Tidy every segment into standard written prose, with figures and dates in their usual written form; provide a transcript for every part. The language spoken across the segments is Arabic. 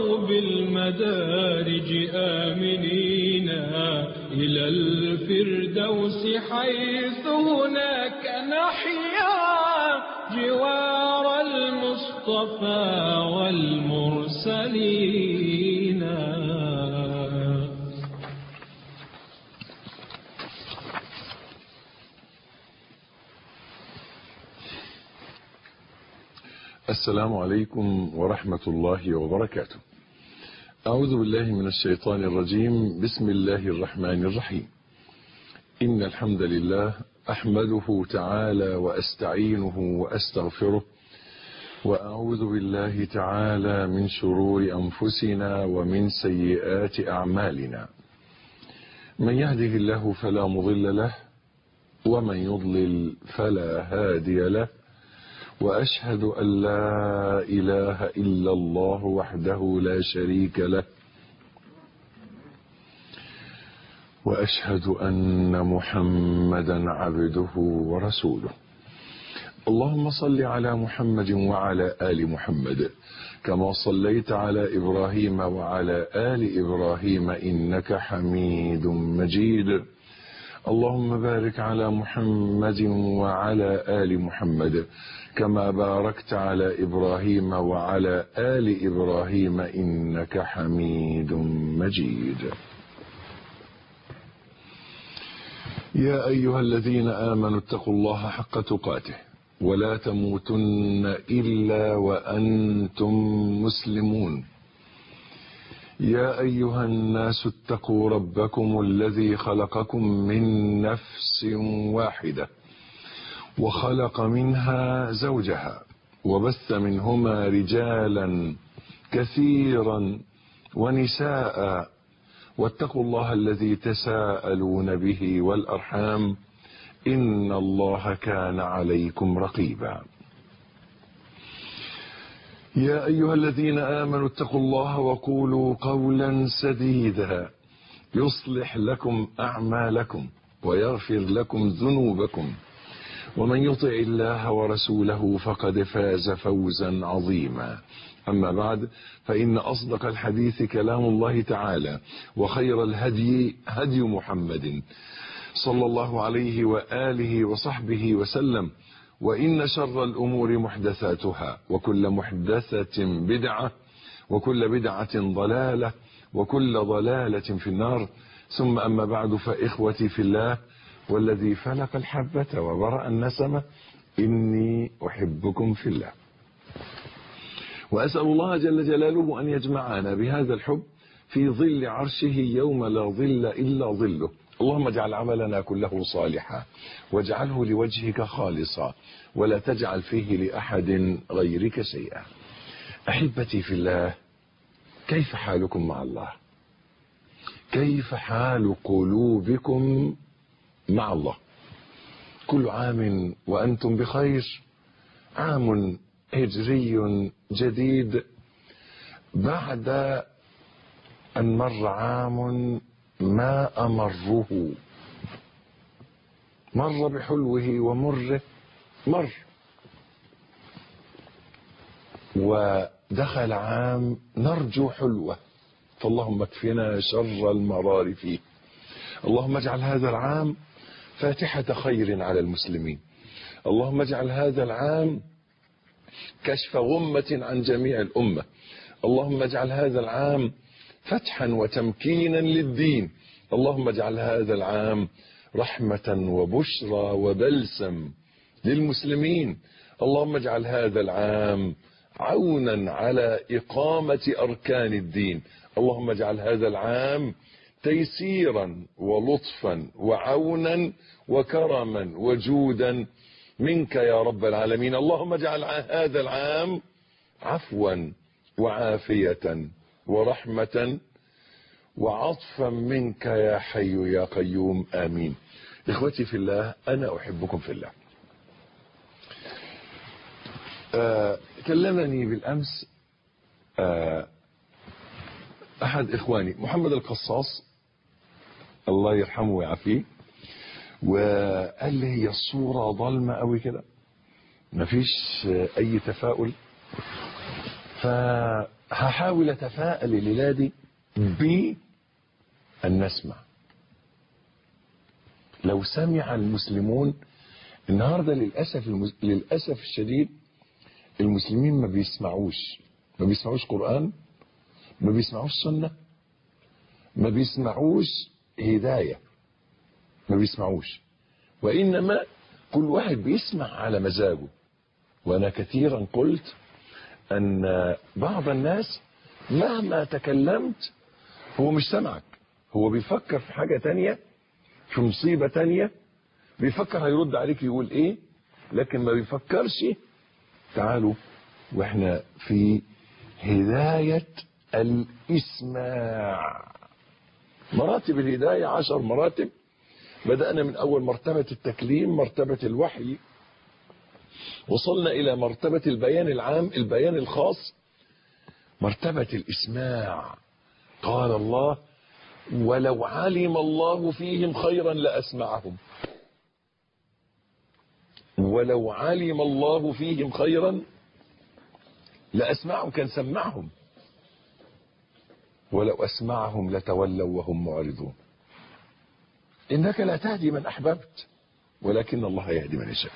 بالمدارج آمنين إلى الفردوس حيث هناك نحيا جوار المصطفى والمرسلين. السلام عليكم ورحمة الله وبركاته. أعوذ بالله من الشيطان الرجيم. بسم الله الرحمن الرحيم. إن الحمد لله أحمده تعالى وأستعينه وأستغفره، وأعوذ بالله تعالى من شرور أنفسنا ومن سيئات أعمالنا. من يهده الله فلا مضل له، ومن يضلل فلا هادي له، وأشهد أن لا إله إلا الله وحده لا شريك له، وأشهد أن محمدا عبده ورسوله. اللهم صل على محمد وعلى آل محمد كما صليت على إبراهيم وعلى آل إبراهيم إنك حميد مجيد. اللهم بارك على محمد وعلى آل محمد كما باركت على إبراهيم وعلى آل إبراهيم إنك حميد مجيد. يا أيها الذين آمنوا اتقوا الله حق تقاته ولا تموتن إلا وأنتم مسلمون. يا أيها الناس اتقوا ربكم الذي خلقكم من نفس واحدة وخلق منها زوجها وبث منهما رجالا كثيرا ونساء، واتقوا الله الذي تساءلون به والأرحام إن الله كان عليكم رقيبا. يا أيها الذين آمنوا اتقوا الله وقولوا قولا سديدا يصلح لكم أعمالكم ويغفر لكم ذنوبكم، ومن يطع الله ورسوله فقد فاز فوزا عظيما. أما بعد، فإن أصدق الحديث كلام الله تعالى، وخير الهدي هدي محمد صلى الله عليه وآله وصحبه وسلم، وإن شر الأمور محدثاتها، وكل محدثة بدعة، وكل بدعة ضلالة، وكل ضلالة في النار. ثم أما بعد، فإخوتي في الله والذي فلق الحبة وبرأ النسمة، إني أحبكم في الله، وأسأل الله جل جلاله أن يجمعنا بهذا الحب في ظل عرشه يوم لا ظل إلا ظله. اللهم اجعل عملنا كله صالحا، واجعله لوجهك خالصا، ولا تجعل فيه لأحد غيرك شيئا. أحبتي في الله، كيف حالكم مع الله؟ كيف حال قلوبكم مع الله؟ كل عام وأنتم بخير. عام هجري جديد بعد أن مر عام ما أمره، مر بحلوه ومره، مر ودخل عام نرجو حلوه، فاللهم اكفنا شر المرار فيه. اللهم اجعل هذا العام فاتحة خير على المسلمين. اللهم اجعل هذا العام كشف غمة عن جميع الأمة. اللهم اجعل هذا العام فتحا وتمكينا للدين. اللهم اجعل هذا العام رحمة وبشرى وبلسم للمسلمين. اللهم اجعل هذا العام عونا على إقامة أركان الدين. اللهم اجعل هذا العام تيسيرا ولطفا وعونا وكرما وجودا منك يا رب العالمين. اللهم اجعل هذا العام عفوا وعافية ورحمة وعطفا منك يا حي يا قيوم، آمين. إخوتي في الله، أنا أحبكم في الله. كلمني بالأمس أحد إخواني محمد القصاص، الله يرحمه ويعافيه، وقال لي هي الصورة ظلمة قوي كده، مفيش أي تفاؤل. هحاول أتفائل الليلة دي بأن نسمع. لو سمع المسلمون النهاردة للأسف الشديد المسلمين ما بيسمعوش قرآن، ما بيسمعوش سنة، ما بيسمعوش هداية، ما بيسمعوش، وإنما كل واحد بيسمع على مزاجه. وأنا كثيرا قلت أن بعض الناس مهما تكلمت هو مش سمعك، هو بيفكر في حاجة تانية، في مصيبة تانية، بيفكر هيرد عليك يقول ايه، لكن ما بيفكرش. تعالوا واحنا في هداية الإسماع. مراتب الهداية 10 مراتب. بدأنا من أول مرتبة التكليم، مرتبة الوحي، وصلنا إلى مرتبة البيان العام، البيان الخاص، مرتبة الإسماع. قال الله: ولو علم الله فيهم خيرا لأسمعهم. ولو علم الله فيهم خيرا لأسمعهم، كان سمعهم. ولو أسمعهم لتولوا وهم معرضون. إنك لا تهدي من أحببت ولكن الله يهدي من يشاء.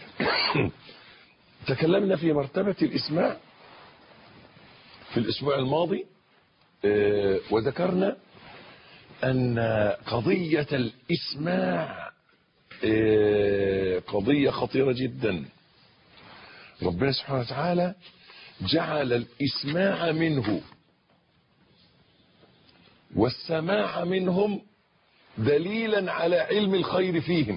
تكلمنا في مرتبة الإسماع في الأسبوع الماضي، وذكرنا أن قضية الإسماع قضية خطيرة جدا. ربنا سبحانه وتعالى جعل الإسماع منه والسماع منهم دليلا على علم الخير فيهم،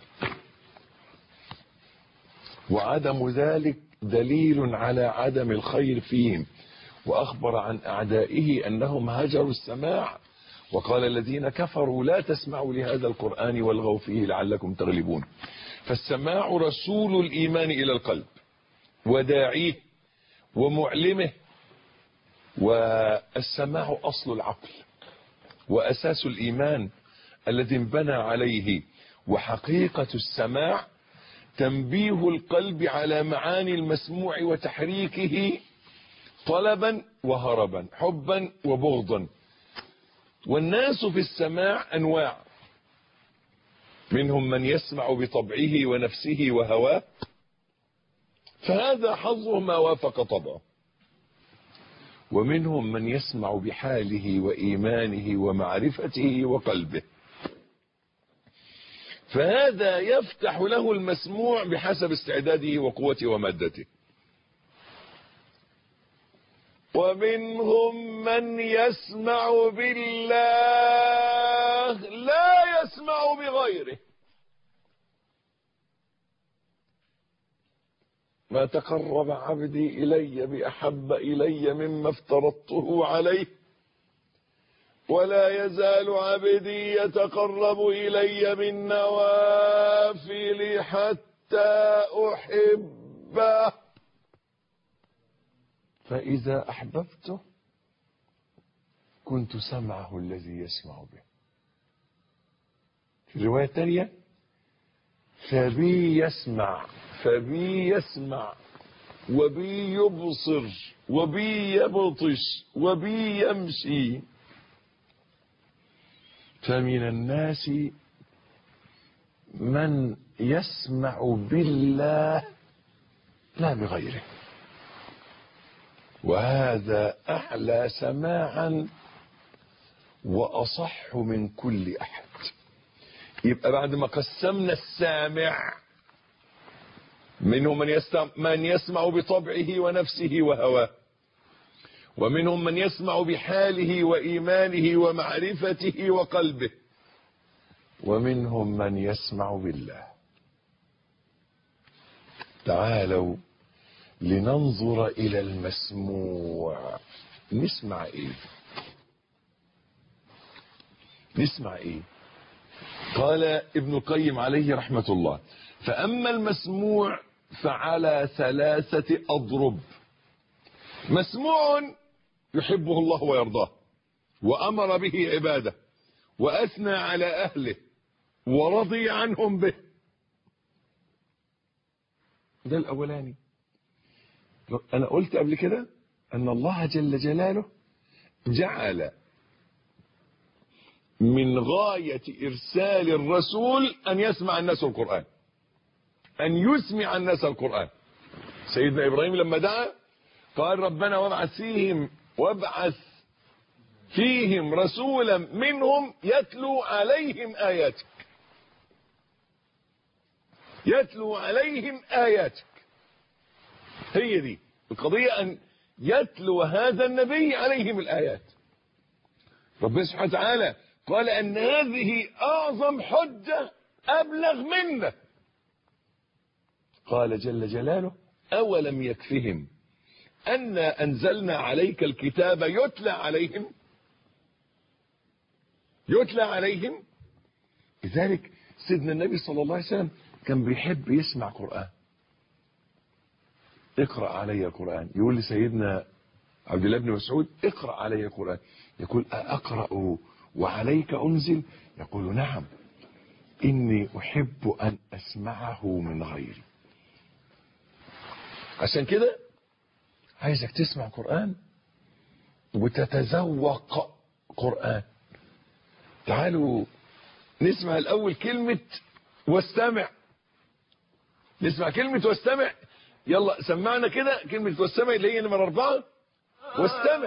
وعدم ذلك دليل على عدم الخير فيهم. وأخبر عن أعدائه أنهم هجروا السماع، وقال الذين كفروا لا تسمعوا لهذا القرآن والغوا فيه لعلكم تغلبون. فالسماع رسول الإيمان إلى القلب وداعيه ومعلمه، والسماع أصل العقل وأساس الإيمان الذي انبنى عليه. وحقيقة السماع تنبيه القلب على معاني المسموع وتحريكه طلبا وهربا، حبا وبغضا. والناس في السماع أنواع، منهم من يسمع بطبعه ونفسه وهواه، فهذا حظه ما وافق طبعه. ومنهم من يسمع بحاله وإيمانه ومعرفته وقلبه، فهذا يفتح له المسموع بحسب استعداده وقوته ومادته. ومنهم من يسمع بالله لا يسمع بغيره. ما تقرب عبدي إلي بأحب إلي مما افترضته عليه، ولا يزال عبدي يتقرب إلي بالنوافل حتى أحبه، فإذا أحببته كنت سمعه الذي يسمع به. في الرواية الثانية: فبي يسمع وبي يبصر وبي يبطش وبي يمشي. فمن الناس من يسمع بالله لا بغيره، وهذا أعلى سماعا وأصح من كل أحد. يبقى بعد ما قسمنا السامع، منهم من يسمع بطبعه ونفسه وهواه، ومنهم من يسمع بحاله وإيمانه ومعرفته وقلبه، ومنهم من يسمع بالله. تعالوا لننظر إلى المسموع. نسمع ايه؟ قال ابن القيم عليه رحمة الله: فأما المسموع فعلى 3 أضرب. مسموع يحبه الله ويرضاه وأمر به عباده وأثنى على أهله ورضي عنهم به. ده الأولاني. أنا قلت قبل كده أن الله جل جلاله جعل من غاية إرسال الرسول أن يسمع الناس القرآن، أن يسمع الناس القرآن. سيدنا إبراهيم لما دعا قال ربنا وابعث فيهم رسولا منهم يتلو عليهم آياتك، يتلو عليهم آياتك. هي دي القضية، أن يتلو هذا النبي عليهم الآيات. ربنا سبحانه وتعالى قال أن هذه أعظم حجة أبلغ منك. قال جل جلاله أولم يكفهم أنا أنزلنا عليك الكتاب يتلى عليهم، يتلى عليهم. لذلك سيدنا النبي صلى الله عليه وسلم كان بيحب يسمع قرآن. اقرأ علي القرآن، يقول لسيدنا عبد الله بن مسعود اقرأ علي القرآن، يقول أقرأ وعليك أنزل؟ يقول نعم، إني أحب أن أسمعه من غيري. عشان كده عايزك تسمع قرآن وتتذوق قرآن. تعالوا نسمع الأول كلمة واستمع. نسمع كلمة واستمع. يلا سمعنا كده كلمة واستمع اللي هي نمرة 4. واستمع.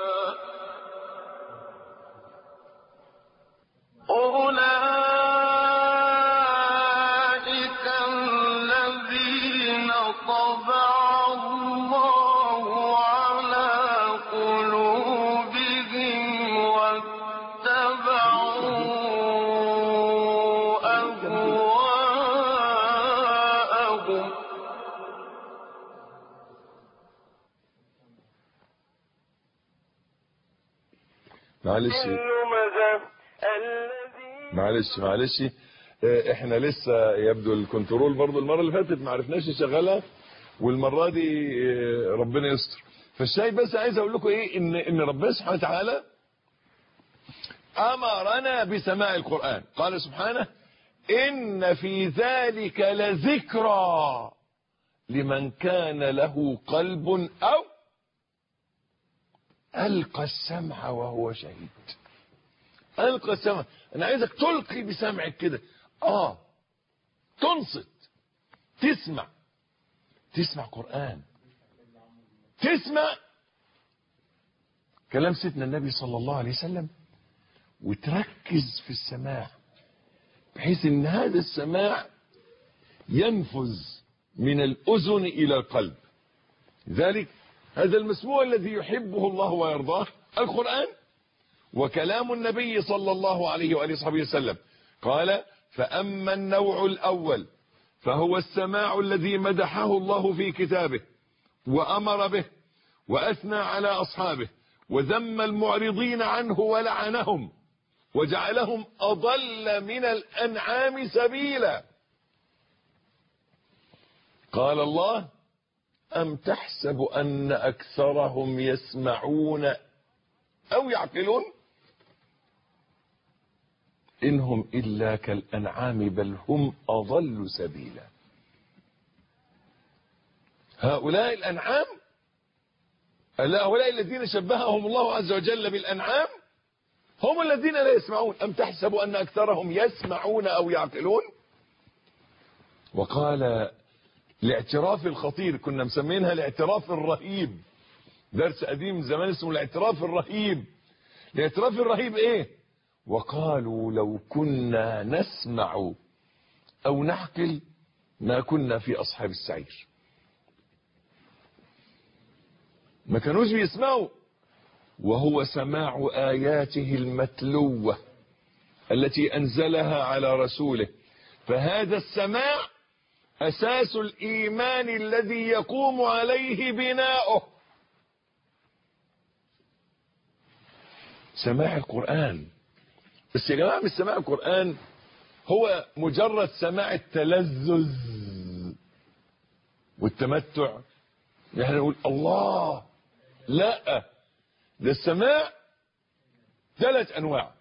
أولئك الذين طبع الله على قلوبهم واتبعوا أهواءهم. معلش احنا لسه يبدو الكنترول برضو المرة اللي فاتت ما عرفناش نشغلها، والمرة دي ربنا يستر. فالشاي بس عايز اقول لكم ايه، ان ربنا سبحانه وتعالى امرنا بسماع القرآن. قال سبحانه ان في ذلك لذكرى لمن كان له قلب او ألقى السمع وهو شهيد. ألقى السمع، أنا عايزك تلقي بسمعك كده، تنصت، تسمع قرآن، تسمع كلام سيدنا النبي صلى الله عليه وسلم، وتركز في السماع بحيث ان هذا السماع ينفذ من الأذن إلى القلب. لذلك هذا المسموع الذي يحبه الله ويرضاه القرآن وكلام النبي صلى الله عليه وآله وصحبه وسلم. قال فأما النوع الأول فهو السماع الذي مدحه الله في كتابه وأمر به وأثنى على أصحابه وذم المعرضين عنه ولعنهم وجعلهم أضل من الأنعام سبيلا. قال الله أم تحسب أن أكثرهم يسمعون أو يعقلون إنهم إلا كالأنعام بل هم أضل سبيلا. هؤلاء الأنعام، هؤلاء الذين شبههم الله عز وجل بالأنعام هم الذين لا يسمعون. أم تحسب أن أكثرهم يسمعون أو يعقلون. وقال الاعتراف الخطير، كنا مسمينها الاعتراف الرهيب، درس قديم زمان اسمه الاعتراف الرهيب. الاعتراف الرهيب ايه؟ وقالوا لو كنا نسمع او نعقل ما كنا في اصحاب السعير. ما كانوش بيسمعوا، وهو سماع آياته المتلوة التي أنزلها على رسوله. فهذا السماع أساس الإيمان الذي يقوم عليه بناؤه. سماع القرآن. بس يا جماعة مش سماع القرآن هو مجرد سماع التلذذ والتمتع، نحن نقول الله، لا، ده السماع 3 أنواع.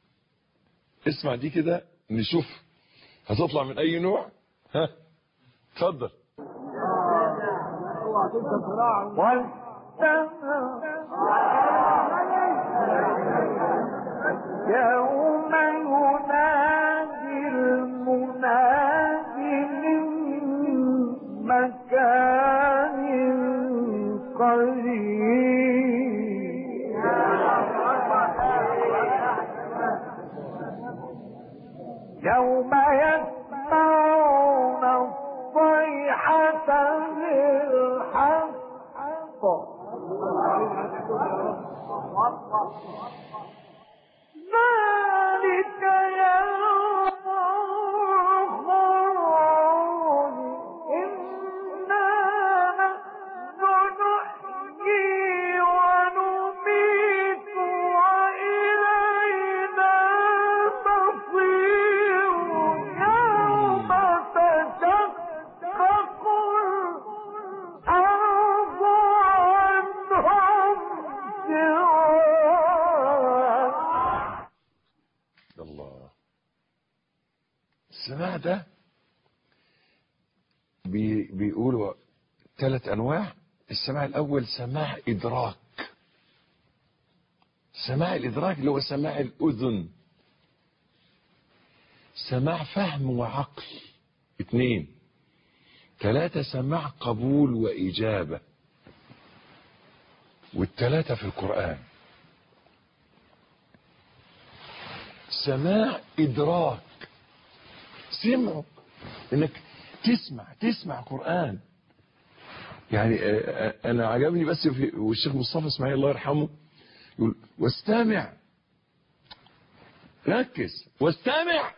اسمع دي كده نشوف هتطلع من أي نوع. اتفضل. يوم ينادي المنادي من مكان قريب يوم يسمعون الصيحة بالحق ذلك يوم الخروج إنا نحن نحيي ونميت وإلينا المصير يوم تشقق الأرض عنهم الله. السماع ده بيقولوا 3 أنواع. السماع الأول سماع إدراك. سماع الإدراك اللي هو سماع الأذن. سماع فهم وعقل 2. 3 سماع قبول وإجابة. والثلاثة في القرآن. سماع إدراك، سمعوا انك تسمع قرآن. يعني انا عجبني بس والشيخ مصطفى اسماعيل الله يرحمه يقول واستمع، ركز واستمع،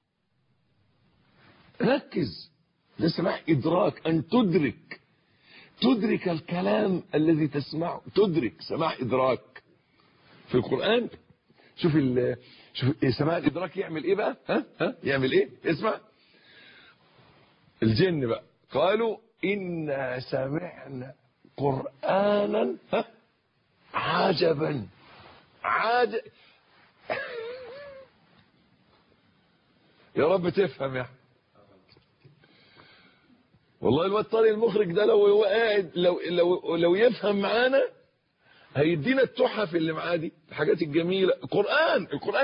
ركز. ده سماع إدراك، أن تدرك الكلام الذي تسمعه، تدرك. سماع إدراك في القرآن. شوف سماع الإدراك يعمل إيه بقى؟ ها يعمل إيه؟ اسمع. الجن بقى قالوا إنا سمعنا قرآنا عجبا. يا رب تفهم يا أحمد. والله الواد طارق المخرج ده لو هو قاعد لو يفهم معانا هيدينا التحف اللي معاه دي، الحاجات الجميله. القرآن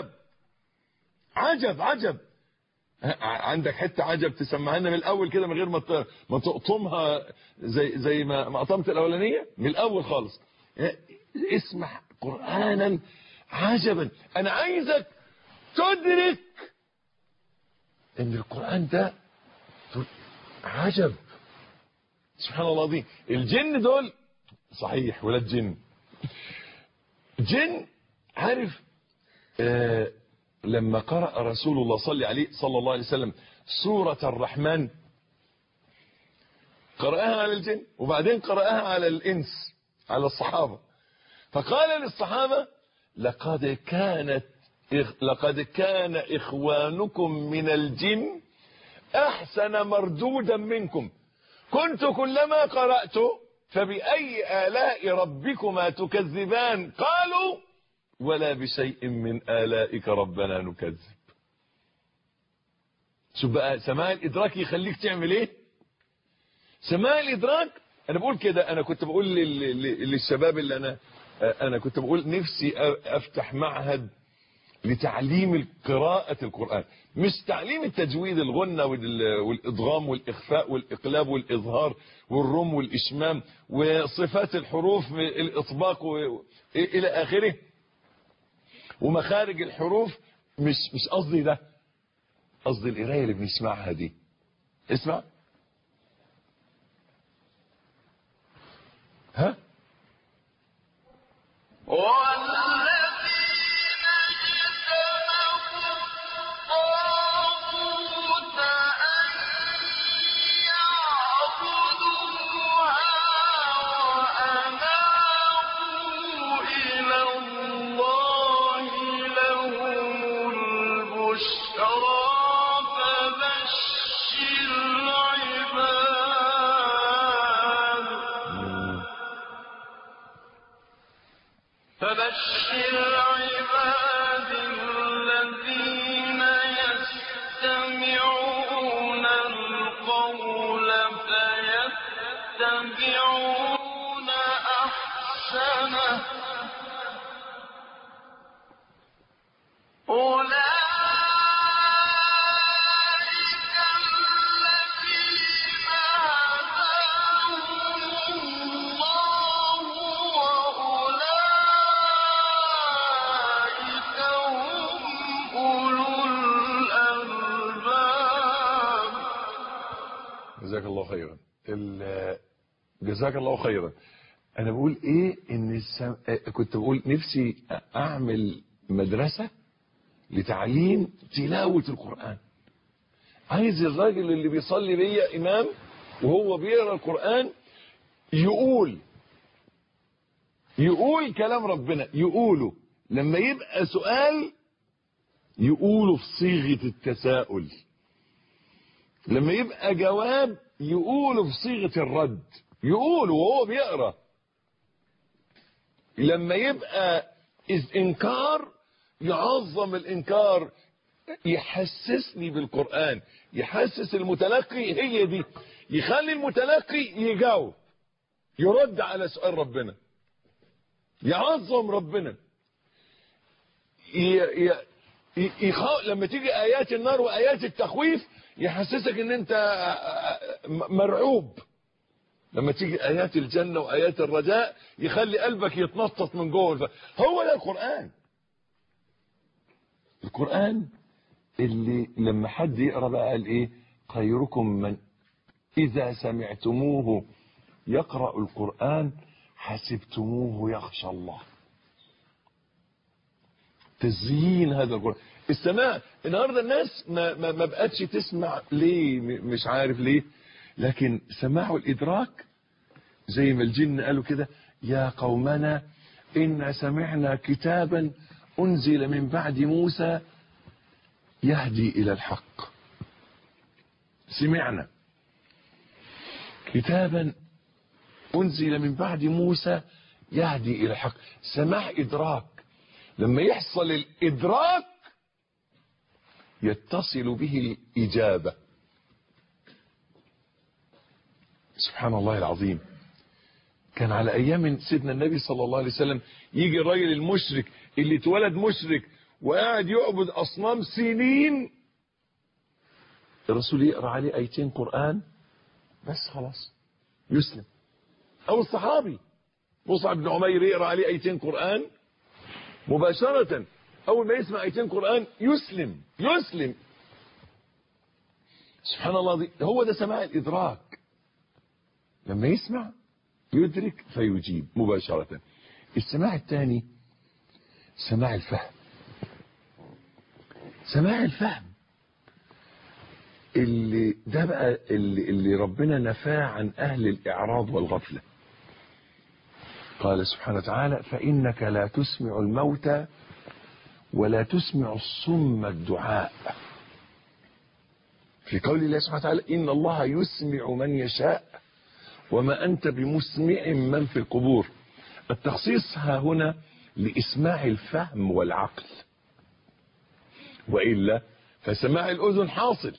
عجب. عندك حته عجب تسمعها لنا من الاول كده من غير ما تقطمها زي ما قطمت الاولانيه، من الاول خالص. اسمع قرآنا عجبا. انا عايزك تدرك ان القرآن ده عجب. سبحان الله العظيم. الجن دول صحيح ولاد جن عارف. لما قرأ رسول الله صلى الله عليه وسلم سورة الرحمن، قرأها على الجن وبعدين قرأها على الإنس، على الصحابة. فقال للصحابة لقد كان إخوانكم من الجن أحسن مردودا منكم، كنت كلما قرأت فبأي آلاء ربكما تكذبان قالوا ولا بشيء من آلائك ربنا نكذب. شوف بقى سماع الإدراك يخليك تعمل ايه. سماع الإدراك. انا بقول كده، انا كنت بقول للشباب اللي انا كنت بقول نفسي افتح معهد لتعليم قراءة القرآن، مش تعليم التجويد، الغنة والإضغام والإخفاء والإقلاب والإظهار والرم والإشمام وصفات الحروف، الإطباق إلى آخره، ومخارج الحروف. مش قصدي ده، قصدي القراية اللي بنسمعها دي. اسمع. ها فبشر فيتبعون أحسنه أولئك الذين هداهم الله وأولئك هم أولو الألباب. جزاك الله خيرا. جزاك الله خيرا. انا بقول ايه ان كنت بقول نفسي اعمل مدرسة لتعليم تلاوة القرآن. عايز الراجل اللي بيصلي بيا امام وهو بيقرا القرآن يقول كلام ربنا، يقوله لما يبقى سؤال يقوله في صيغة التساؤل، لما يبقى جواب يقوله في صيغة الرد، يقوله وهو بيقرا. لما يبقى انكار يعظم الانكار، يحسسني بالقرآن، يحسس المتلقي، هي دي، يخلي المتلقي يجاوب، يرد على سؤال ربنا، يعظم ربنا. لما تيجي آيات النار وآيات التخويف يحسسك ان انت مرعوب. لما تيجي آيات الجنة وآيات الرجاء يخلي قلبك يتنطط من جوه. هو ده القرآن. القرآن اللي لما حد يقرأ بقى قال ايه؟ خيركم من إذا سمعتموه يقرأ القرآن حسبتموه يخشى الله. تزيين هذا القرآن. السماع النهارده الناس ما بقتش تسمع ليه؟ مش عارف ليه، لكن سماع الإدراك زي ما الجن قالوا كده: يا قومنا إنا سمعنا كتابا أنزل من بعد موسى يهدي إلى الحق. سمعنا كتابا أنزل من بعد موسى يهدي إلى الحق. سماع إدراك. لما يحصل الإدراك يتصل به الإجابة. سبحان الله العظيم. كان على أيام سيدنا النبي صلى الله عليه وسلم يجي الراجل المشرك اللي اتولد مشرك وقاعد يعبد أصنام سنين، الرسول يقرأ عليه آيتين قرآن بس خلاص يسلم. أو الصحابي مصعب بن عمير يقرأ عليه آيتين قرآن مباشرة، أول ما يسمع آيتين قرآن يسلم. سبحان الله دي. هو ده سماع الإدراك. لما يسمع يدرك فيجيب مباشرة. السماع الثاني سماع الفهم. سماع الفهم اللي ده بقى اللي ربنا نفاه عن أهل الإعراض والغفلة. قال سبحانه وتعالى: فإنك لا تسمع الموتى ولا تسمع الصم الدعاء. في قول الله سبحانه وتعالى: إن الله يسمع من يشاء وما أنت بمسمع من في القبور. التخصيص ها هنا لإسماع الفهم والعقل، وإلا فسماع الأذن حاصل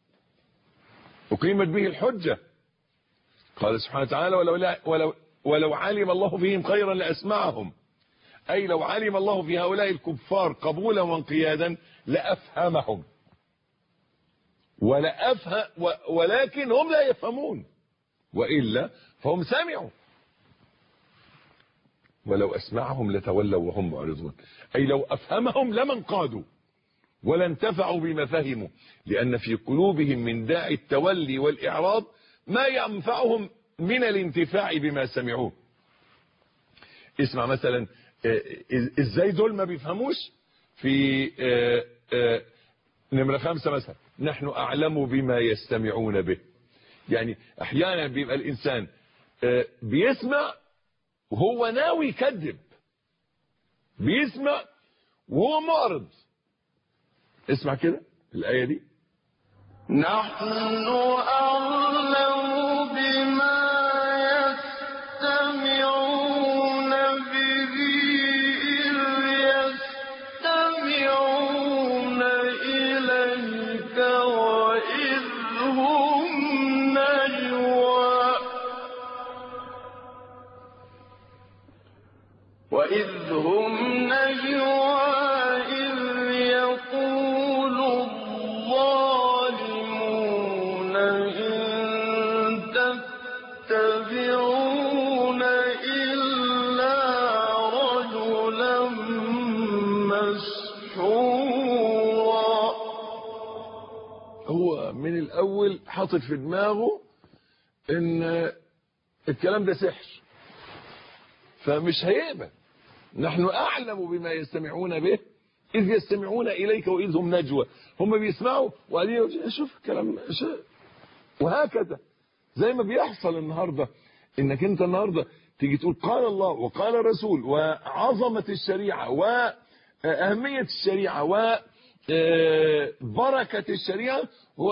أقيمت به الحجة. قال سبحانه وتعالى: ولو علم الله فيهم خيرا لأسمعهم، أي لو علم الله في هؤلاء الكفار قبولا وانقيادا لأفهمهم، ولكن هم لا يفهمون، وإلا فهم سمعوا ولو أسمعهم لتولوا وهم معرضون. أي لو أفهمهم لما انقادوا ولا انتفعوا بما فهموا، لأن في قلوبهم من داعي التولي والإعراض ما ينفعهم من الانتفاع بما سمعوه. اسمع مثلا ازاي دول ما بيفهموش في نمرة 5 مثلا: نحن أعلم بما يستمعون به. يعني أحيانا بيبقى الإنسان بيسمع وهو ناوي يكذب، بيسمع وهو معرض. اسمع كده الآية دي: نحن أعلم بما يستمعون به إذ يستمعون إليك وإذ هم نجوى. وإذ هم نجوى إذ يقول الظالمون إن تتبعون إلا رجلا مسحورا. هو من الأول حاطط في دماغه إن الكلام ده سحر، فمش هيقبل. نحن أعلم بما يستمعون به إذ يستمعون إليك وإذ هم نجوى. هم بيسمعوا وقالوا شوف الكلام وهكذا، زي ما بيحصل النهاردة، إنك أنت النهاردة تيجي تقول قال الله وقال الرسول وعظمة الشريعة وأهمية الشريعة وبركة الشريعة،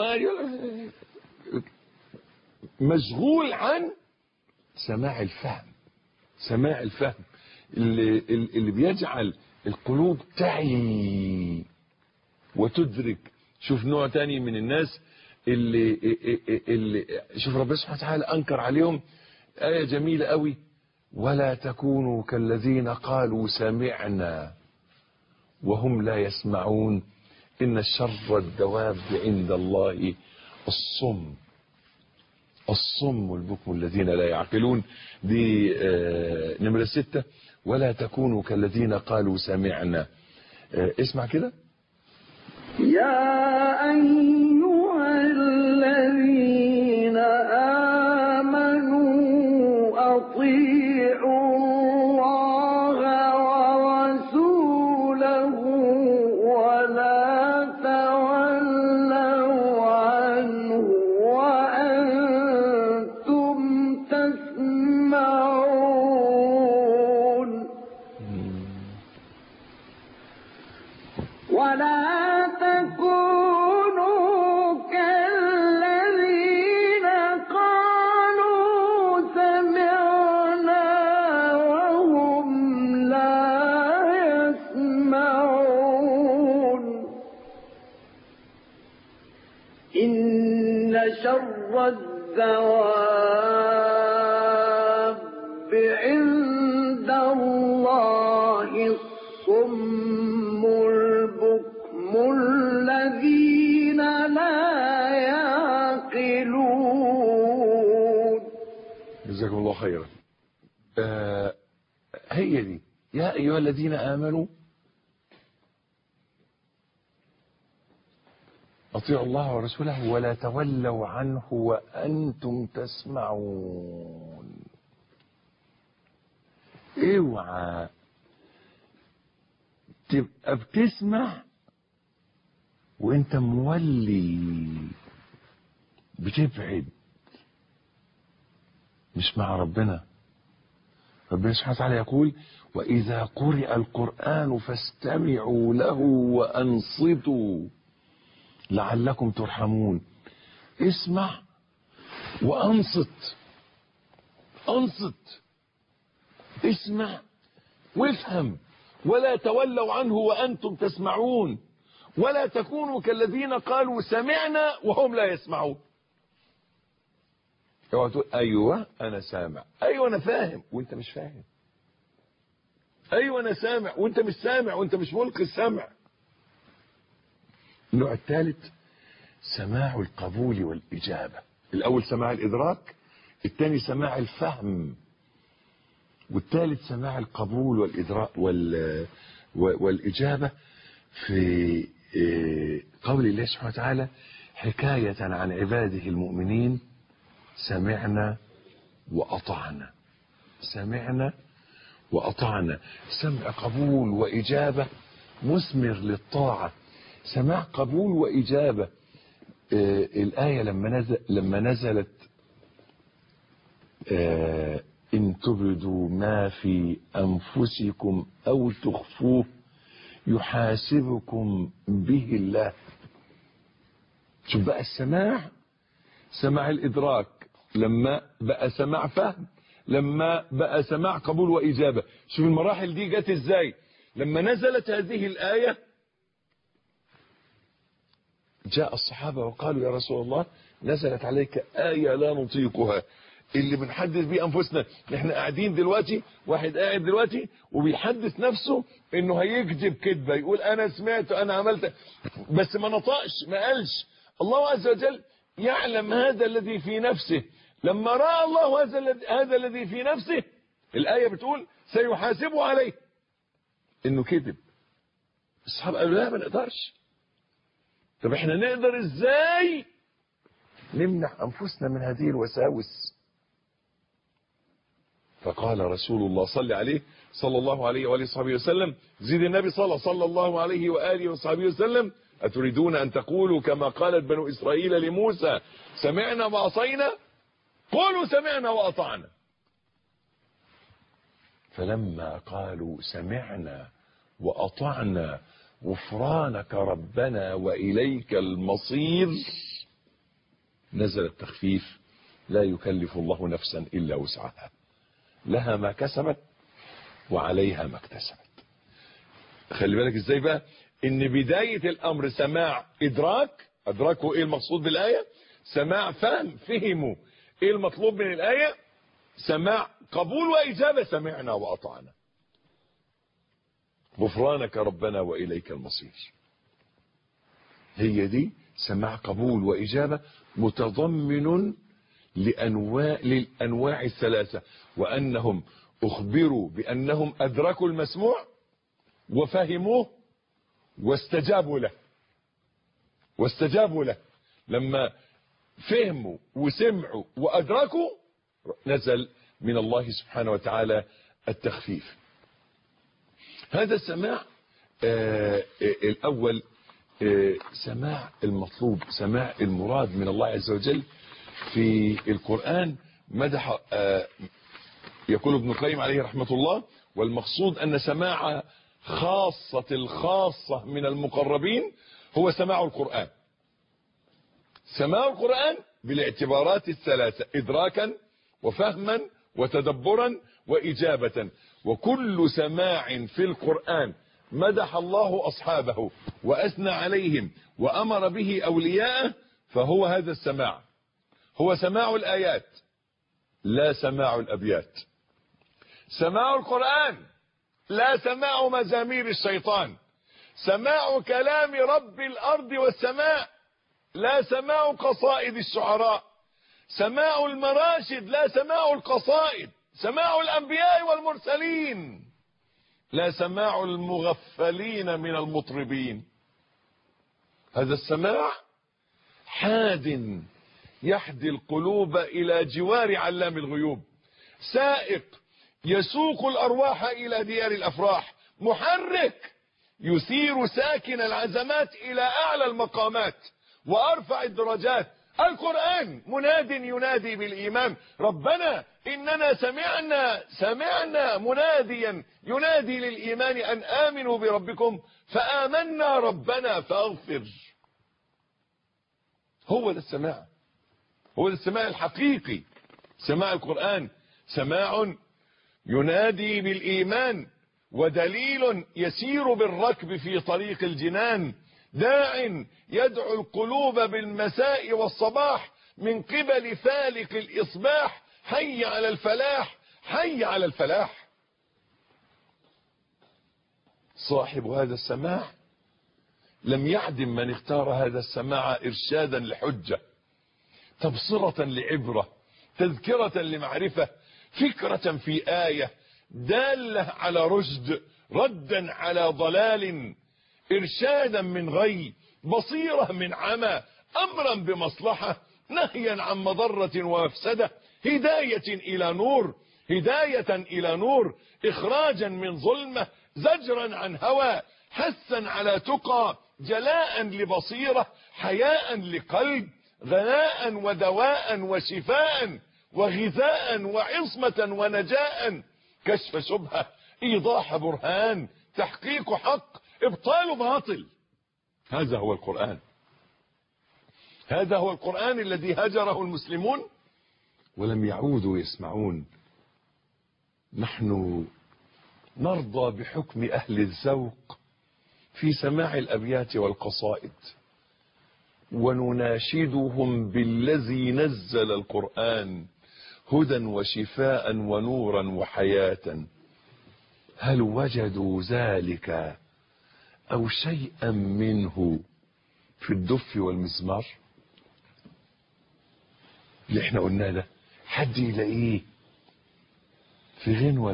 مشغول عن سماع الفهم اللي بيجعل القلوب تعي وتدرك. شوف نوع تاني من الناس اللي شوف ربنا سبحانه وتعالى أنكر عليهم آية جميلة قوي: ولا تكونوا كالذين قالوا سمعنا وهم لا يسمعون إن شر الدواب عند الله الصم والبكم الذين لا يعقلون. دي نمرة 6. ولا تكونوا كالذين قالوا سمعنا. اسمع كده: يا أيها الذين آمنوا أطيعوا الله ورسوله ولا تولوا عنه وأنتم تسمعون. ولا تكونوا كالذين قالوا سمعنا وهم لا يسمعون. إن شر الدواب عند الله الصم البكم الذين لا يعقلون. جزاكم الله خيرا. هي دي: يا أيها الذين آمنوا أطيعوا الله ورسوله ولا تولوا عنه وأنتم تسمعون. اوعى تبقى بتسمع وانت مولي بتبعد، مش مع ربنا. ربنا سبحانه وتعالى يقول: وإذا قرئ القرآن فاستمعوا له وأنصتوا لعلكم ترحمون. اسمع وأنصت. اسمع وافهم. ولا تولوا عنه وأنتم تسمعون ولا تكونوا كالذين قالوا سمعنا وهم لا يسمعون. اوعى تقول أيوة أنا سامع، أيوة أنا فاهم وأنت مش فاهم، أيوة أنا سامع وأنت مش سامع وأنت مش ملقي السمع. النوع الثالث سماع القبول والإجابة. الأول سماع الإدراك، الثاني سماع الفهم، والثالث سماع القبول والإدراك والإجابة. في قول الله سبحانه وتعالى حكاية عن عباده المؤمنين: سمعنا وأطعنا. سمعنا وأطعنا، سمع قبول وإجابة مثمر للطاعة. سماع قبول وإجابة. الآية لما نزلت إن تبدوا ما في أنفسكم أو تخفوه يحاسبكم به الله. شوف بقى السماع، سماع الإدراك، لما بقى سماع فهم، لما بقى سماع قبول وإجابة. شوف المراحل دي جت إزاي. لما نزلت هذه الآية جاء الصحابة وقالوا: يا رسول الله نزلت عليك آية لا نطيقها، اللي بنحدث بيه انفسنا. احنا قاعدين دلوقتي، واحد قاعد دلوقتي وبيحدث نفسه انه هيكذب كذبه، يقول انا سمعت انا عملت، بس ما نطقش ما قالش. الله عز وجل يعلم هذا الذي في نفسه. لما راى الله هذا الذي في نفسه، الايه بتقول سيحاسبه عليه انه كذب. الصحابه قالوا لا ما نقدرش. طب احنا نقدر ازاي نمنع انفسنا من هذه الوساوس؟ فقال رسول الله صلى الله عليه واله وصحبه وسلم، زيد النبي صلى الله عليه واله وصحبه وسلم: اتريدون ان تقولوا كما قالت بنو اسرائيل لموسى سمعنا وعصينا؟ قولوا سمعنا واطعنا. فلما قالوا سمعنا واطعنا غفرانك ربنا واليك المصير، نزل التخفيف: لا يكلف الله نفسا الا وسعها، لها ما كسبت وعليها ما اكتسبت. خلي بالك ازاي بقى ان بداية الامر سماع ادراكوا ايه المقصود بالاية، سماع فهموا ايه المطلوب من الاية، سماع قبول واجابة سمعنا واطعنا، غفرانك ربنا واليك المصير. هي دي سماع قبول واجابة، متضمن للانواع الثلاثة، وانهم اخبروا بانهم ادركوا المسموع وفهموه واستجابوا له. لما فهموا وسمعوا وادركوا نزل من الله سبحانه وتعالى التخفيف. هذا السماع الاول سماع المطلوب، سماع المراد من الله عز وجل. في القرآن مدح يقول ابن القيم عليه رحمة الله: والمقصود أن سماع خاصة الخاصة من المقربين هو سماع القرآن. سماع القرآن بالاعتبارات الثلاثة: إدراكا وفهما وتدبرا وإجابة. وكل سماع في القرآن مدح الله أصحابه وأثنى عليهم وأمر به أولياءه فهو هذا السماع. هو سماع الآيات لا سماع الأبيات. سماع القرآن لا سماع مزامير الشيطان. سماع كلام رب الأرض والسماء لا سماع قصائد الشعراء. سماع المراشد لا سماع القصائد. سماع الأنبياء والمرسلين لا سماع المغفلين من المطربين. هذا السماع حاد يحدي القلوب إلى جوار علام الغيوب، سائق يسوق الأرواح إلى ديار الأفراح، محرك يثير ساكن العزمات إلى أعلى المقامات وأرفع الدرجات. القرآن مناد ينادي بالإيمان: ربنا إننا سمعنا مناديا ينادي للإيمان أن آمنوا بربكم فآمنا ربنا فاغفر. هو ده السماع، هو ده السماع الحقيقي. سماع القرآن سماع ينادي بالإيمان ودليل يسير بالركب في طريق الجنان، داع يدعو القلوب بالمساء والصباح من قبل فالق الإصباح: حي على الفلاح حي على الفلاح. صاحب هذا السماع لم يعدم من اختار هذا السماع إرشادا لحجة، تبصرة لعبرة، تذكرة لمعرفة، فكرة في آية، دالة على رشد، ردا على ضلال، إرشادا من غي، بصيرة من عمى، أمرا بمصلحة، نهيا عن مضرة ومفسدة، هداية إلى نور، إخراجا من ظلمة، زجرا عن هوى، حثا على تقى، جلاء لبصيرة، حياء لقلب، غناء ودواء وشفاء وغذاء وعصمة ونجاء، كشف شبهة، إيضاح برهان، تحقيق حق، إبطال باطل. هذا هو القرآن. هذا هو القرآن الذي هجره المسلمون ولم يعودوا يسمعون. نحن نرضى بحكم أهل الذوق في سماع الأبيات والقصائد، ونناشدهم بالذي نزل القرآن: هدى وشفاء ونورا وحياة، هل وجدوا ذلك أو شيئا منه في الدف والمزمار؟ اللي احنا قلناه ده حد يلاقيه في غنوة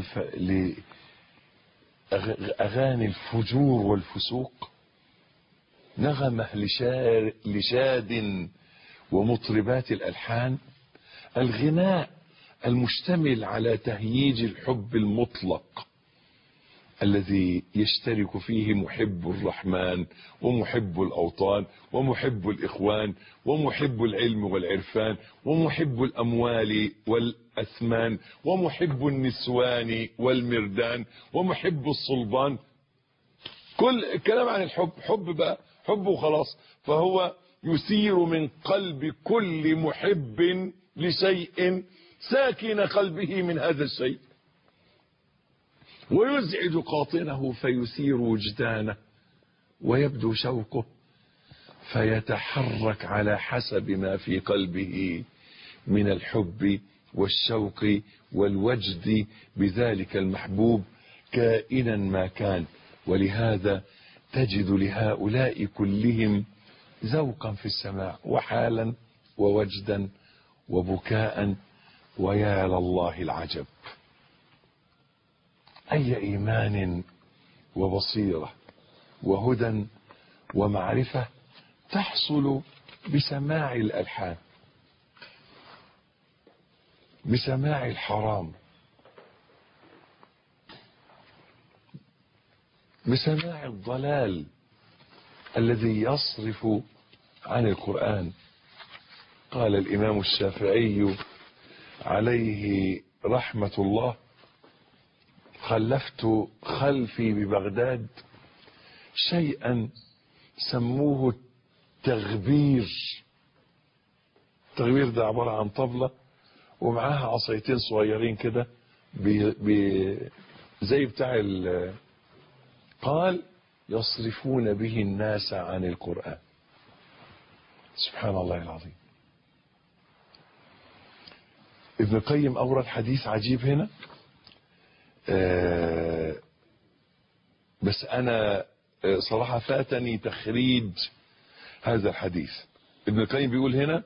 لأغاني الفجور والفسوق، نغمة لشاد ومطربات الألحان، الغناء المشتمل على تهييج الحب المطلق الذي يشترك فيه محب الرحمن ومحب الأوطان ومحب الإخوان ومحب العلم والعرفان ومحب الأموال والأثمان ومحب النسوان والمردان ومحب الصلبان. كل الكلام عن الحب، حب بقى، حب وخلاص. فهو يثير من قلب كل محب لشيء ساكن قلبه من هذا الشيء، ويزعج قاطنه فيثير وجدانه، ويبدو شوقه فيتحرك على حسب ما في قلبه من الحب والشوق والوجد بذلك المحبوب كائنا ما كان. ولهذا تجد لهؤلاء كلهم ذوقا في السماع وحالا ووجدا وبكاء، ويا لله العجب. أي إيمان وبصيرة وهدى ومعرفة تحصل بسماع الألحان، بسماع الحرام، بسماع الضلال الذي يصرف عن القرآن. قال الإمام الشافعي عليه رحمة الله: خلفت خلفي ببغداد شيئا سموه التغبير. التغبير ده عبارة عن طبلة ومعاها عصايتين صغيرين كده زي بتاع قال يصرفون به الناس عن القرآن. سبحان الله العظيم. ابن القيم أورد حديث عجيب هنا، بس أنا صراحة فاتني تخريج هذا الحديث. ابن القيم بيقول هنا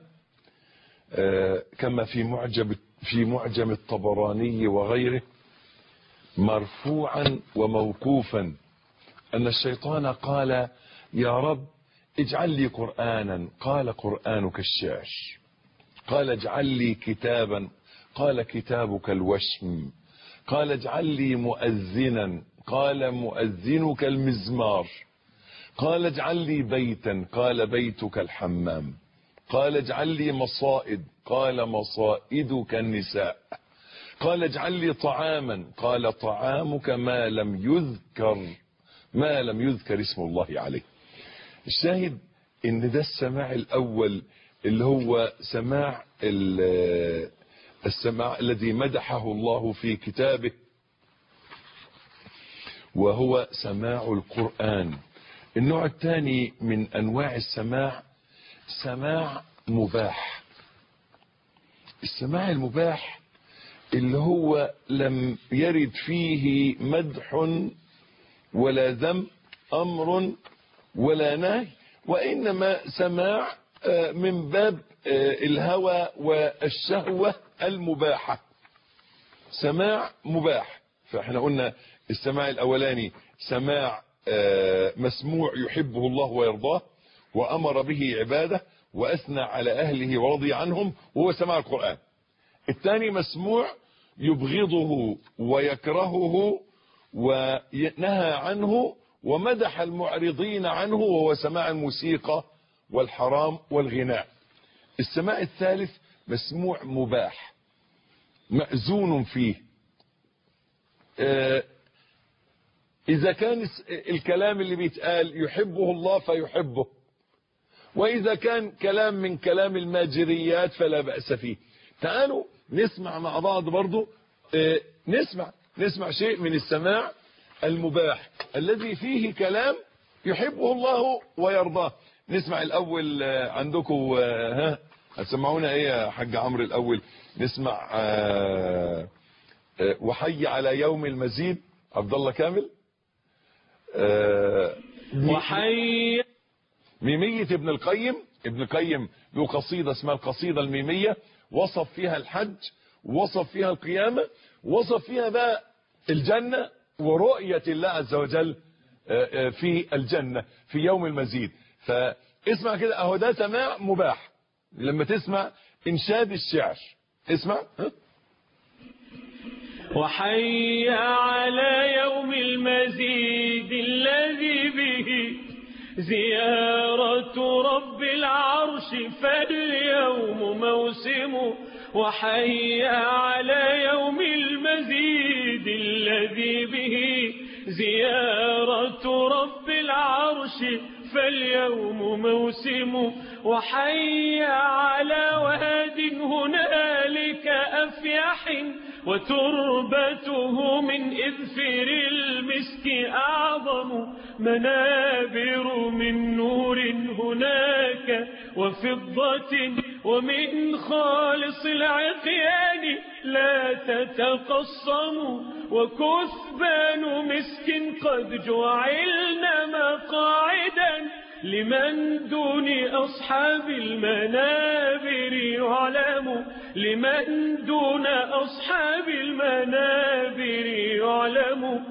كما في معجم الطبراني وغيره مرفوعا وموقوفا أن الشيطان قال: يا رب اجعل لي قرآنا، قال: قرآنك الشعر. قال: اجعل لي كتابا، قال: كتابك الوشم. قال: اجعل لي مؤذنا، قال: مؤذنك المزمار. قال: اجعل لي بيتا، قال: بيتك الحمام. قال: اجعل لي مصائد، قال: مصائدك النساء. قال: اجعل لي طعاما، قال: طعامك ما لم يذكر اسم الله عليه. الشاهد ان ده السماع الاول اللي هو السماع الذي مدحه الله في كتابه، وهو سماع القرآن. النوع الثاني من انواع السماع سماع مباح. السماع المباح اللي هو لم يرد فيه مدح ولا ذم، امر ولا نهي، وانما سماع من باب الهوى والشهوة المباحة، سماع مباح. فاحنا قلنا السماع الاولاني سماع مسموع يحبه الله ويرضاه وامر به عباده واثنى على اهله ورضي عنهم، وهو سماع القرآن. الثاني مسموع يبغضه ويكرهه ونهى عنه ومدح المعرضين عنه، وهو سماع الموسيقى والحرام والغناء. السماع الثالث مسموع مباح مأذون فيه، إذا كان الكلام اللي بيتقال يحبه الله فيحبه، وإذا كان كلام من كلام الماجريات فلا بأس فيه. تعالوا نسمع مع بعض برضو، نسمع شيء من السماع المباح الذي فيه كلام يحبه الله ويرضاه. نسمع الأول عندكم هتسمعونا ايه يا حاج عمرو الاول؟ نسمع وحي على يوم المزيد، عبد الله كامل. وحي ميمية ابن القيم. ابن القيم له قصيدة اسمها القصيدة الميمية، وصف فيها الحج، وصف فيها القيامة، وصف فيها بقى الجنة ورؤية الله عز وجل في الجنة في يوم المزيد. فاسمع كده اهو، ده سماع مباح لما تسمع انشاد الشعر. اسمع. وحي على يوم المزيد الذي به زيارة رب العرش فاليوم موسم. وحي على يوم المزيد الذي به زيارة رب العرش فاليوم موسم. وحي على واد هنالك أفيح وتربته من إذفر المسك أعظم. منابر من نور هناك وفضة ومن خالص العقيان لا تتقصم. وكثبان مسك قد جعلنا مقاعدا لمن دون أصحاب المنابر يعلم. لمن دون أصحاب المنابر يعلم.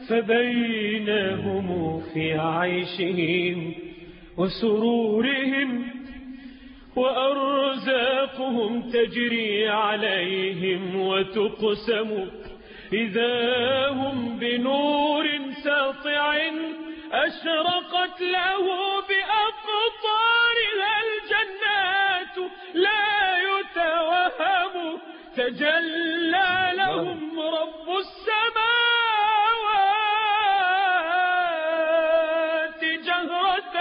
فبينهم في عيشهم وسرورهم وأرزاقهم تجري عليهم وتقسم. إذا هم بنور ساطع أشرقت له بأقطارها الجنات لا يتوهم. تجلى لهم رب السماوات جهرة.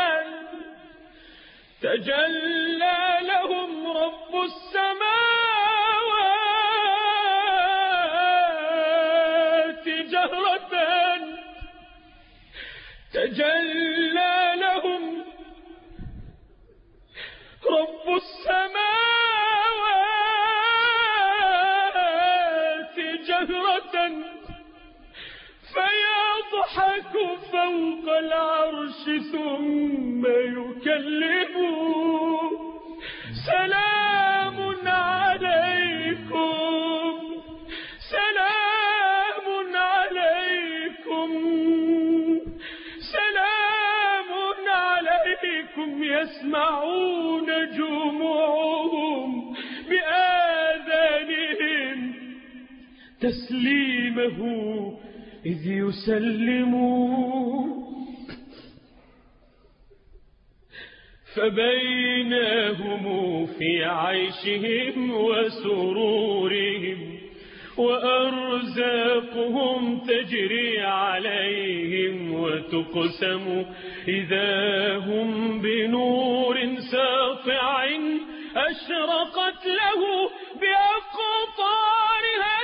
تجلى لهم رب السماوات جهرة. تجلى لهم رب السماوات جهرة. فيضحك فوق العرش ثم يكلم. سلام عليكم سلام عليكم سلام عليكم. يسمعون جموعهم بآذانهم تسليمه إذ يسلمون. فبينهم في عيشهم وسرورهم وأرزاقهم تجري عليهم وتقسم. إذا هم بنور ساطع أشرقت له بأقطارها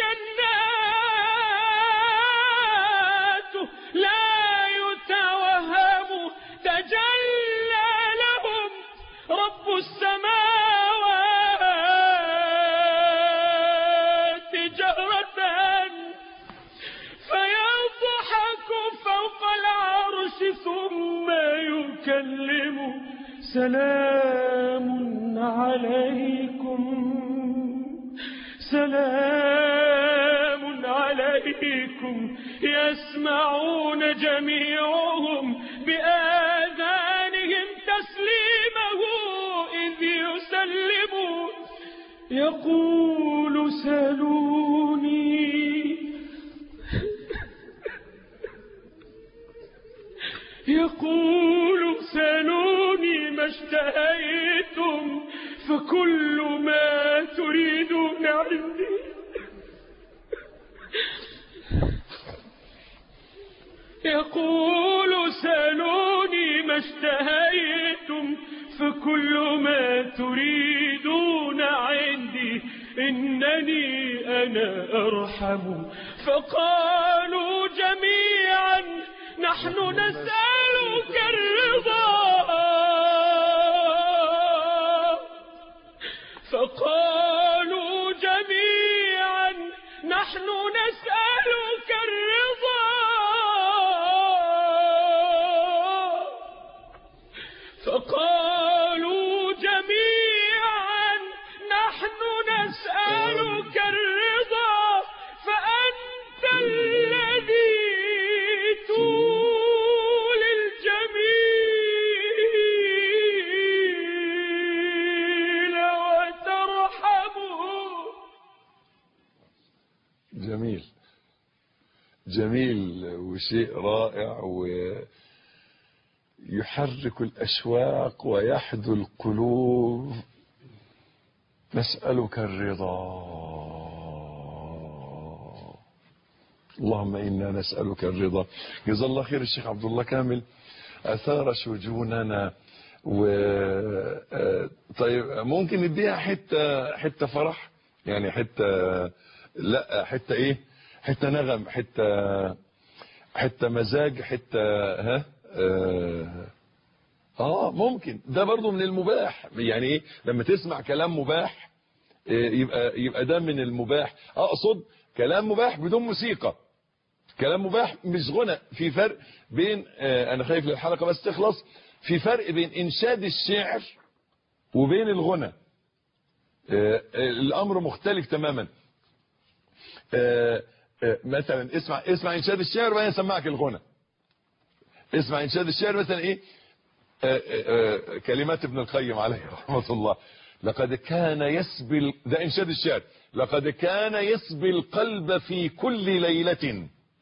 الجنات لا يتوهم. تجلى لهم رب السماوات جهرة. فيضحك فوق العرش ثم يكلم. سلام عليكم سلام عليكم. يسمعون جميعهم بآذانهم تسليمه إذ يسلمون. يقول سلوني يقول سلوني ما اشتهيتم فكل ما تريدون عندي. يقول سلوني ما اشتهيتم فكل ما تريدون عندي. إنني أنا أرحم. فقالوا جميعا نحن نسألك الرضا. أسألك الرضا فأنت الذي تولي الجميل وترحمه. جميل جميل وشيء رائع ويحرك الأشواق ويحدو القلوب. نسألك الرضا. اللهم إنا نسألك الرضا. جزا الله خير الشيخ عبد الله كامل، أثار شجوننا. طيب ممكن نديها حتة فرح يعني، لا حتة ايه، حتة نغم، حتة مزاج، حتة ممكن. ده برضو من المباح يعني ايه، لما تسمع كلام مباح يبقى ده من المباح. اقصد كلام مباح بدون موسيقى، كلام مباح مش غنى. في فرق بين انا خايف للحلقة بس تخلص، في فرق بين انشاد الشعر وبين الغنى. الامر مختلف تماما. مثلا اسمع انشاد الشعر وبعدين اسمعك الغنى. اسمع انشاد الشعر مثلا ايه، كلمات ابن القيم عليه رحمه الله. لقد كان يسبي، ده انشاد الشعر، لقد كان يسبي القلب في كل ليلة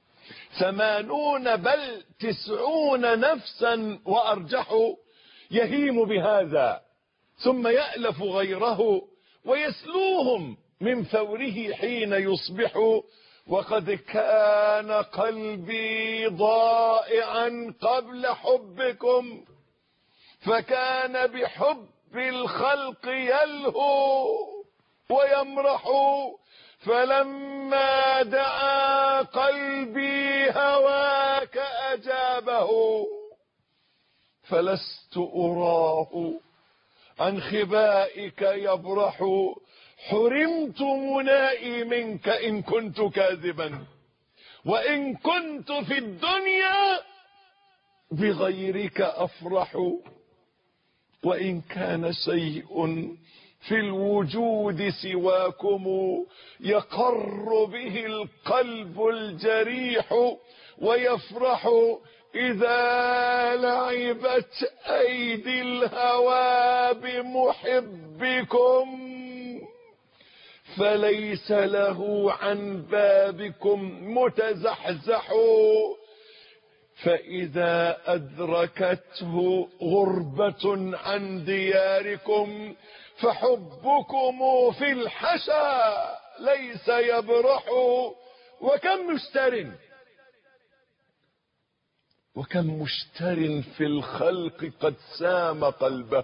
80 بل 90 نفسا وارجح، يهيم بهذا ثم يألف غيره ويسلوهم من ثوره حين يصبح. وقد كان قلبي ضائعا قبل حبكم، فكان بحب الخلق يلهو ويمرح. فلما دعا قلبي هواك أجابه، فلست أراه عن خبائك يبرح. حرمت منائي منك إن كنت كاذبا، وإن كنت في الدنيا بغيرك أفرح. وإن كان شيء في الوجود سواكم يقر به القلب الجريح ويفرح. إذا لعبت أيدي الهوى بمحبكم، فليس له عن بابكم متزحزح. فإذا أدركته غربة عن دياركم، فحبكم في الحشا ليس يبرح. وكم مشتر في الخلق قد سام قلبه،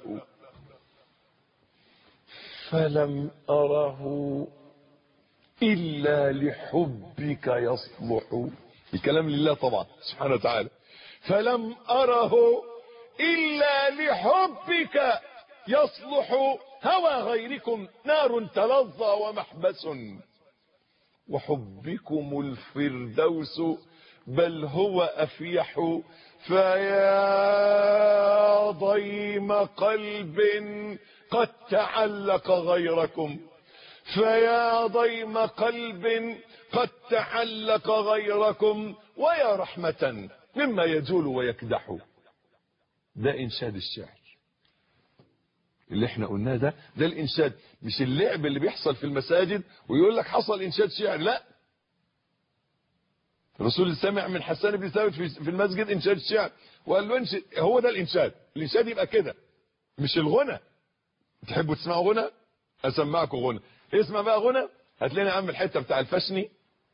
فلم أره إلا لحبك يصلح. الكلام لله طبعا سبحانه وتعالى. فلم أره إلا لحبك يصلح. هوى غيركم نار تلظى ومحبس، وحبكم الفردوس بل هو أفيح. فيا ضيم قلب قد تعلق غيركم، فيا ضيم قلب قد تعلق غيركم، ويا رحمة مما يجول ويكدح. ده إنشاد الشعر اللي احنا قلناه. ده الإنشاد، مش اللعب اللي بيحصل في المساجد ويقول لك حصل إنشاد شعر. لا، الرسول سمع من حسان بن ثابت في المسجد إنشاد الشعر وقال له انشد. هو ده الإنشاد. الإنشاد يبقى كده، مش الغنى. تحبوا تسمعوا غنى؟ أسمعكم غنى. اسمع بقى غنى. هات لنا يا عم الحتة بتاع الفشني.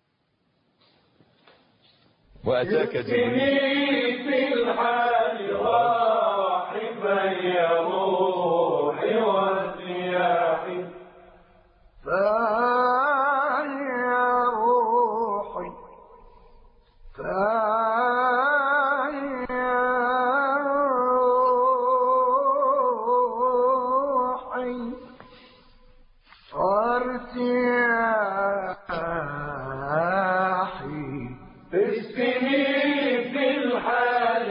وأتاك جبريل في الحال راحبا يا روحي والسياح. فيا روحي فارتياحي اسقني في الحال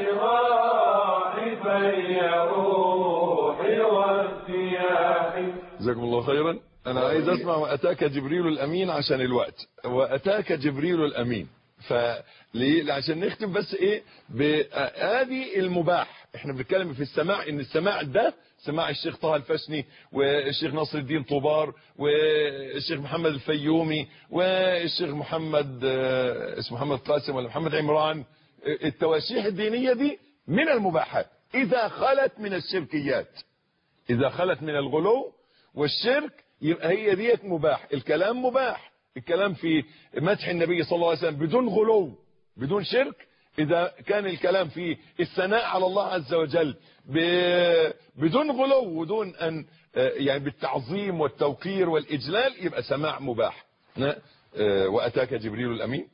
راحبا يا روحي والسياح. جزاكم الله خيرا. انا عايز اسمع واتاك جبريل الامين عشان الوقت. واتاك جبريل الامين فليه؟ عشان نختم بس ايه بهذه المباح. احنا بنتكلم في السماع، ان السماع ده سماع الشيخ طه الفشني والشيخ نصر الدين طوبار والشيخ محمد الفيومي والشيخ محمد اسمه محمد قاسم ولا محمد عمران. التواشيح الدينية دي من المباحات اذا خلت من الشركيات، اذا خلت من الغلو والشرك يبقى هي ديت مباح. الكلام مباح، الكلام في مدح النبي صلى الله عليه وسلم بدون غلو بدون شرك. اذا كان الكلام في الثناء على الله عز وجل بدون غلو ودون ان يعني بالتعظيم والتوقير والاجلال يبقى سماع مباح. واتاك جبريل الامين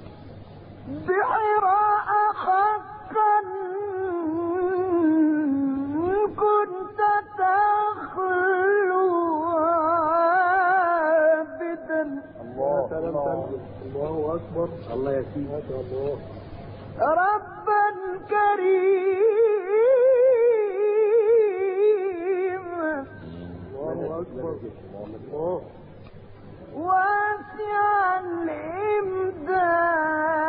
بحراء حقا كنت تخلو عابدا. الله أكبر. الله يسير ما شاء الله. ربا كريما. الله أكبر. الله. واسع الإمداد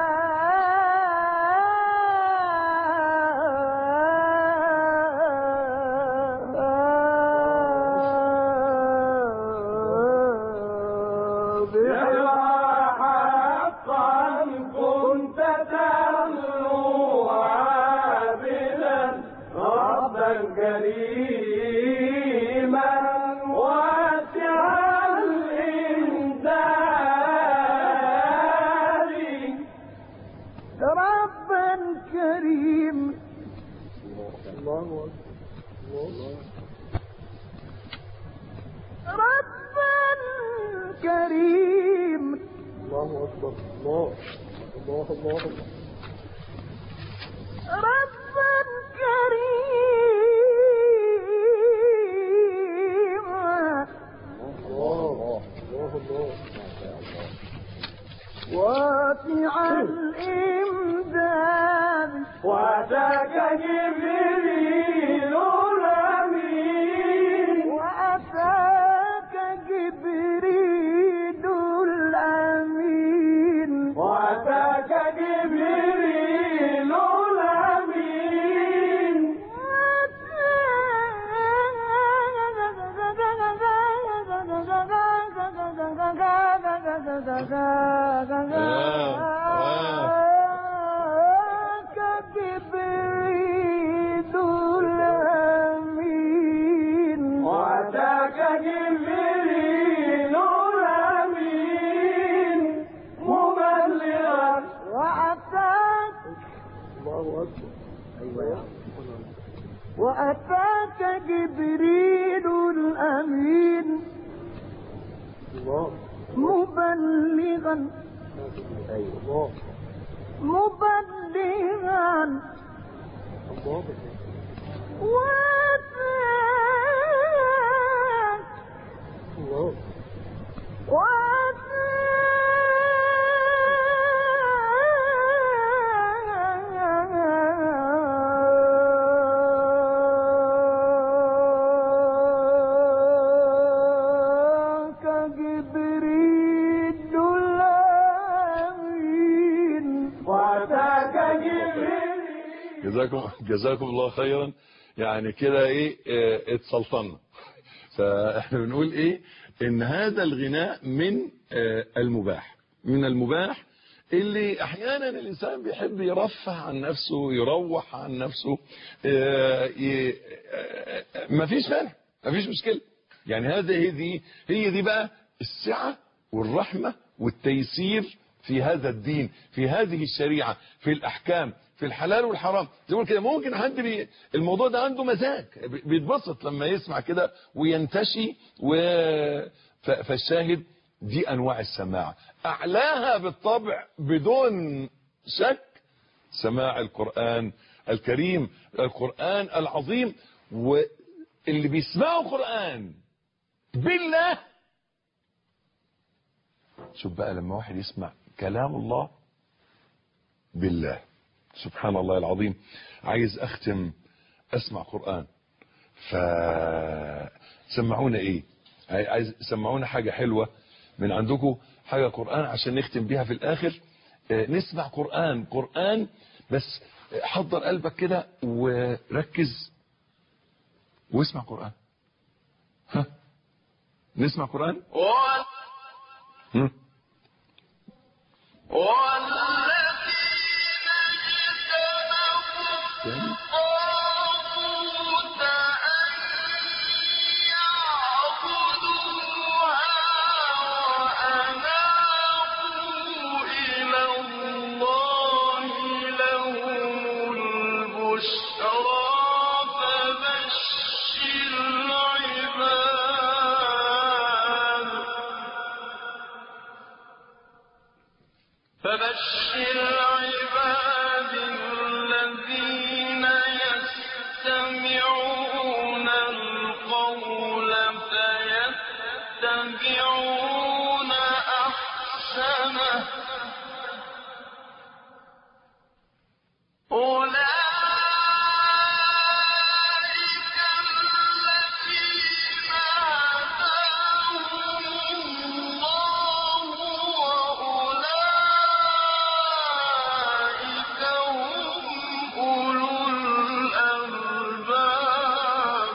وأتاك جبريل الأمين مبلغا جزاكم الله خيرا. يعني كده ايه اتسلطنا. فاحنا بنقول ايه ان هذا الغناء من المباح، من المباح اللي احيانا الانسان بيحب يرفه عن نفسه يروح عن نفسه. مفيش مانع، مفيش مشكلة. يعني هي دي بقى السعة والرحمة والتيسير في هذا الدين، في هذه الشريعة، في الأحكام، في الحلال والحرام. زي ما كده ممكن حد الموضوع ده عنده مزاج بيتبسط لما يسمع كده وينتشي فالشاهد دي انواع السماع. اعلاها بالطبع بدون شك سماع القرآن الكريم، القرآن العظيم. واللي بيسمعوا قرآن بالله، شوف بقى لما واحد يسمع كلام الله بالله، سبحان الله العظيم. عايز اختم اسمع قرآن، فسمعونا ايه؟ عايز سمعونا حاجة حلوة من عندكم، حاجة قرآن عشان نختم بيها في الآخر. نسمع قرآن بس حضر قلبك كده وركز واسمع قرآن. ها نسمع قرآن. فبشر عباد الذين يستمعون القول فيتبعون أحسنه أولئك الذين هداهم الله وأولئك هم أولو الألباب.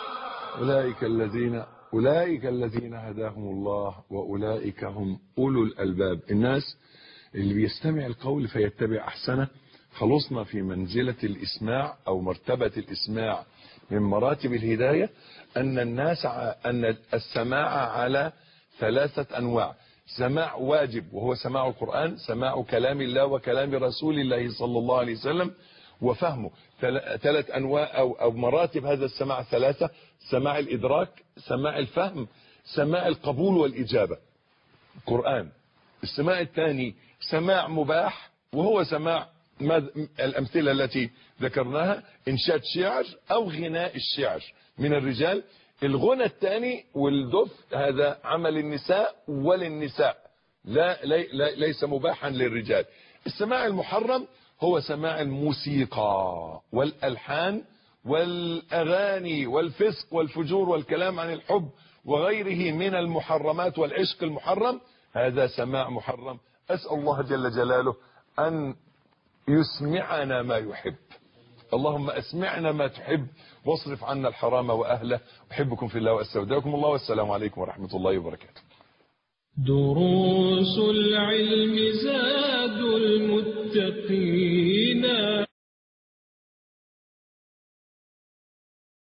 أولئك الذين هداهم الله وأولئك هم أولو الألباب. الناس اللي بيستمع القول فيتبع أحسنه. خلصنا في منزلة الإسماع أو مرتبة الإسماع من مراتب الهداية، أن السماع على 3 أنواع. سماع واجب وهو سماع القرآن، سماع كلام الله وكلام رسول الله صلى الله عليه وسلم وفهمه. 3 أنواع أو مراتب هذا السماع 3: سماع الإدراك، سماع الفهم، سماع القبول والإجابة. قرآن. السماع الثاني سماع مباح وهو سماع الأمثلة التي ذكرناها، إنشاد شعر أو غناء الشعر من الرجال. الغنى الثاني والدف هذا عمل النساء وللنساء، ليس مباحا للرجال. السماع المحرم هو سماع الموسيقى والألحان والأغاني والفسق والفجور والكلام عن الحب وغيره من المحرمات والعشق المحرم، هذا سماع محرم. أسأل الله جل جلاله أن يسمعنا ما يحب. اللهم أسمعنا ما تحب واصرف عنا الحرام وأهله. أحبكم في الله وأستودعكم الله، والسلام عليكم ورحمة الله وبركاته. دروس العلم زاد المتقين.